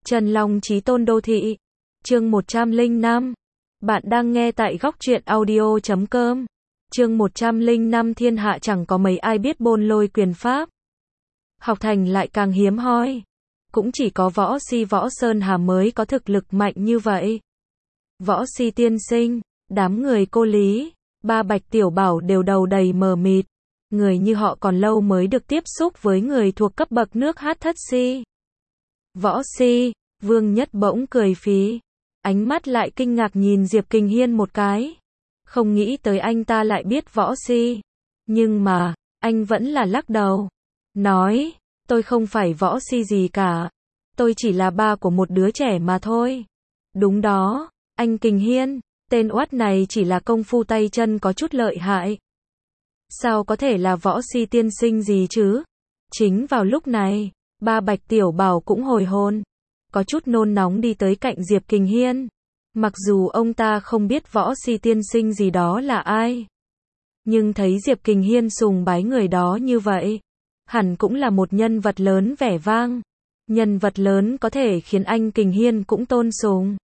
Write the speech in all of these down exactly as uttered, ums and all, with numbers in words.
Trần Long Chí Tôn Đô Thị. Chương một trăm lẻ năm. Bạn đang nghe tại góc truyện audio chấm com. Chương một trăm lẻ năm Thiên hạ chẳng có mấy ai biết bôn lôi quyền pháp. Học thành lại càng hiếm hoi. Cũng chỉ có Võ Si Võ Sơn Hà mới có thực lực mạnh như vậy. Võ Si tiên sinh, đám người cô Lý, ba Bạch Tiểu Bảo đều đầu đầy mờ mịt. Người như họ còn lâu mới được tiếp xúc với người thuộc cấp bậc nước hát thất si. Võ Si, Vương Nhất bỗng cười phí. Ánh mắt lại kinh ngạc nhìn Diệp Kình Hiên một cái. Không nghĩ tới anh ta lại biết Võ Si. Nhưng mà, anh vẫn là lắc đầu. Nói, tôi không phải Võ Si gì cả. Tôi chỉ là ba của một đứa trẻ mà thôi. Đúng đó, anh Kình Hiên, tên oát này chỉ là công phu tay chân có chút lợi hại. Sao có thể là Võ Si tiên sinh gì chứ? Chính vào lúc này, ba Bạch Tiểu Bảo cũng hồi hồn. Có chút nôn nóng đi tới cạnh Diệp Kình Hiên. Mặc dù ông ta không biết Võ Si tiên sinh gì đó là ai. Nhưng thấy Diệp Kình Hiên sùng bái người đó như vậy. Hẳn cũng là một nhân vật lớn vẻ vang. Nhân vật lớn có thể khiến anh Kình Hiên cũng tôn sùng.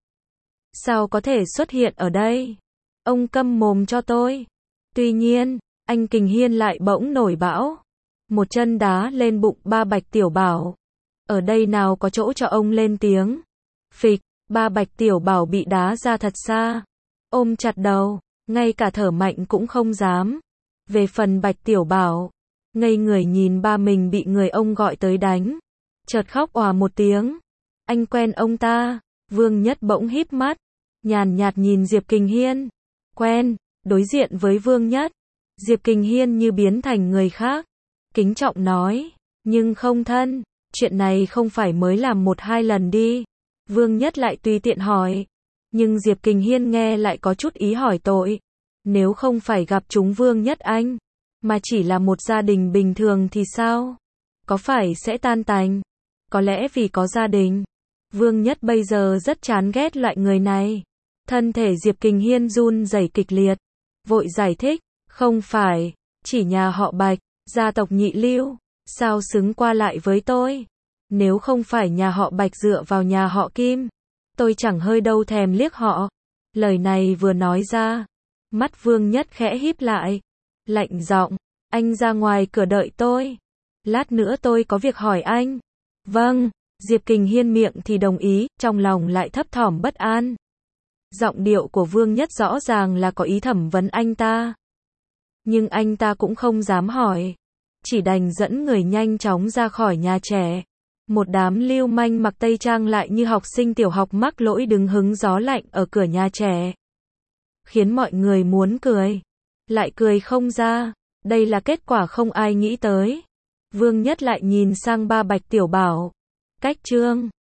Sao có thể xuất hiện ở đây? Ông câm mồm cho tôi. Tuy nhiên, anh Kình Hiên lại bỗng nổi bão. Một chân đá lên bụng ba Bạch Tiểu Bảo. Ở đây nào có chỗ cho ông lên tiếng. Phịch, ba Bạch Tiểu Bảo bị đá ra thật xa. Ôm chặt đầu, ngay cả thở mạnh cũng không dám. Về phần Bạch Tiểu Bảo, ngây người nhìn ba mình bị người ông gọi tới đánh. Chợt khóc òa một tiếng. Anh quen ông ta. Vương Nhất bỗng híp mắt, nhàn nhạt nhìn Diệp Kình Hiên. Quen, đối diện với Vương Nhất. Diệp Kình Hiên như biến thành người khác. Kính trọng nói, nhưng không thân. Chuyện này không phải mới làm một hai lần đi. Vương Nhất lại tùy tiện hỏi. Nhưng Diệp Kình Hiên nghe lại có chút ý hỏi tội. Nếu không phải gặp chúng Vương Nhất anh, mà chỉ là một gia đình bình thường thì sao? Có phải sẽ tan tành? Có lẽ vì có gia đình. Vương Nhất bây giờ rất chán ghét loại người này. Thân thể Diệp Kình Hiên run rẩy kịch liệt. Vội giải thích, không phải, chỉ nhà họ Bạch, gia tộc nhị lưu, sao xứng qua lại với tôi? Nếu không phải nhà họ Bạch dựa vào nhà họ Kim, tôi chẳng hơi đâu thèm liếc họ. Lời này vừa nói ra, mắt Vương Nhất khẽ híp lại, lạnh giọng, anh ra ngoài cửa đợi tôi. Lát nữa tôi có việc hỏi anh. Vâng, Diệp Kình Hiên miệng thì đồng ý, trong lòng lại thấp thỏm bất an. Giọng điệu của Vương Nhất rõ ràng là có ý thẩm vấn anh ta. Nhưng anh ta cũng không dám hỏi. Chỉ đành dẫn người nhanh chóng ra khỏi nhà trẻ. Một đám lưu manh mặc tây trang lại như học sinh tiểu học mắc lỗi đứng hứng gió lạnh ở cửa nhà trẻ. Khiến mọi người muốn cười. Lại cười không ra. Đây là kết quả không ai nghĩ tới. Vương Nhất lại nhìn sang ba Bạch Tiểu Bảo. Cách trương.